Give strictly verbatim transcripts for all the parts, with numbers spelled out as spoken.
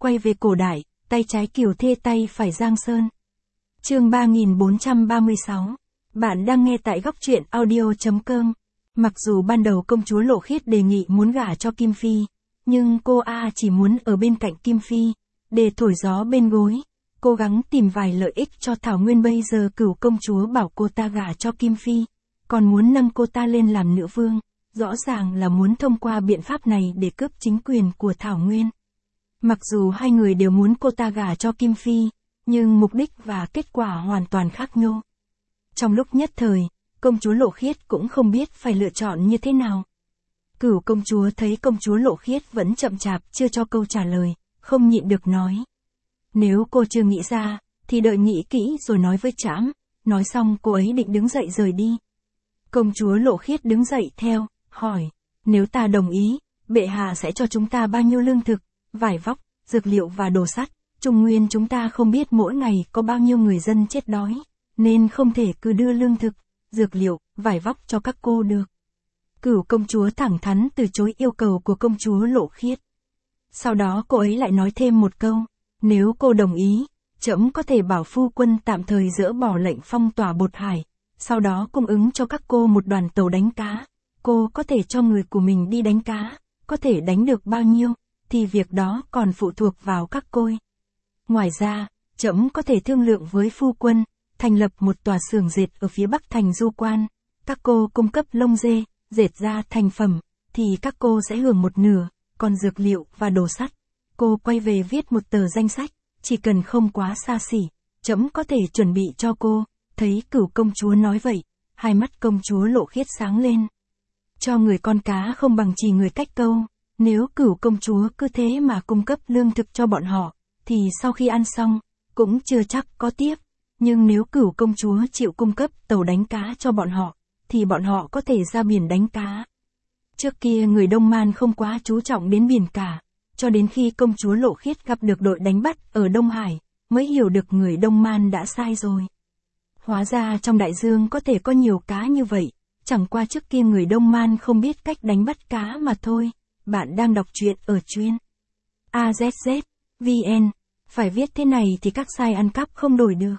quay về cổ đại, tay trái Kiều Thê tay phải Giang Sơn. Chương ba nghìn bốn trăm ba mươi sáu. Bạn đang nghe tại góc truyện audio chấm com. Mặc dù ban đầu công chúa Lộ Khiết đề nghị muốn gả cho Kim Phi, nhưng cô A chỉ muốn ở bên cạnh Kim Phi, để thổi gió bên gối, cố gắng tìm vài lợi ích cho Thảo Nguyên. Bây giờ Cửu công chúa bảo cô ta gả cho Kim Phi, còn muốn nâng cô ta lên làm nữ vương, rõ ràng là muốn thông qua biện pháp này để cướp chính quyền của Thảo Nguyên. Mặc dù hai người đều muốn cô ta gả cho Kim Phi, nhưng mục đích và kết quả hoàn toàn khác nhau. Trong lúc nhất thời, công chúa Lộ Khiết cũng không biết phải lựa chọn như thế nào. Cửu công chúa thấy công chúa Lộ Khiết vẫn chậm chạp chưa cho câu trả lời, không nhịn được nói. Nếu cô chưa nghĩ ra, thì đợi nghĩ kỹ rồi nói với trẫm. Nói xong cô ấy định đứng dậy rời đi. Công chúa Lộ Khiết đứng dậy theo, hỏi, nếu ta đồng ý, bệ hạ sẽ cho chúng ta bao nhiêu lương thực, vải vóc, dược liệu và đồ sắt. Trung Nguyên chúng ta không biết mỗi ngày có bao nhiêu người dân chết đói, nên không thể cứ đưa lương thực, dược liệu, vải vóc cho các cô được. Cửu công chúa thẳng thắn từ chối yêu cầu của công chúa Lộ Khiết. Sau đó cô ấy lại nói thêm một câu, nếu cô đồng ý, trẫm có thể bảo phu quân tạm thời dỡ bỏ lệnh phong tỏa Bột Hải, sau đó cung ứng cho các cô một đoàn tàu đánh cá. Cô có thể cho người của mình đi đánh cá, có thể đánh được bao nhiêu, thì việc đó còn phụ thuộc vào các cô. Ngoài ra, trẫm có thể thương lượng với phu quân, thành lập một tòa xưởng dệt ở phía bắc thành Du Quan. Các cô cung cấp lông dê, dệt ra thành phẩm, thì các cô sẽ hưởng một nửa, còn dược liệu và đồ sắt, cô quay về viết một tờ danh sách, chỉ cần không quá xa xỉ, trẫm có thể chuẩn bị cho cô. Thấy Cửu công chúa nói vậy, hai mắt công chúa Lộ Khiết sáng lên. Cho người con cá không bằng chỉ người cách câu, nếu Cửu công chúa cứ thế mà cung cấp lương thực cho bọn họ, thì sau khi ăn xong, cũng chưa chắc có tiếp. Nhưng nếu Cửu công chúa chịu cung cấp tàu đánh cá cho bọn họ, thì bọn họ có thể ra biển đánh cá. Trước kia người Đông Man không quá chú trọng đến biển cả, cho đến khi công chúa Lộ Khiết gặp được đội đánh bắt ở Đông Hải, mới hiểu được người Đông Man đã sai rồi. Hóa ra trong đại dương có thể có nhiều cá như vậy, chẳng qua trước kia người Đông Man không biết cách đánh bắt cá mà thôi. Bạn đang đọc truyện ở chuyên a zét zét vn, phải viết thế này thì các site ăn cắp không đổi được.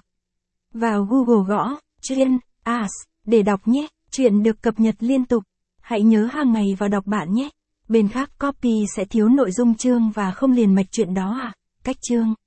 Vào Google gõ chuyên as để đọc nhé, truyện được cập nhật liên tục. Hãy nhớ hàng ngày vào đọc bạn nhé. Bên khác copy sẽ thiếu nội dung chương và không liền mạch truyện đó à. Cách chương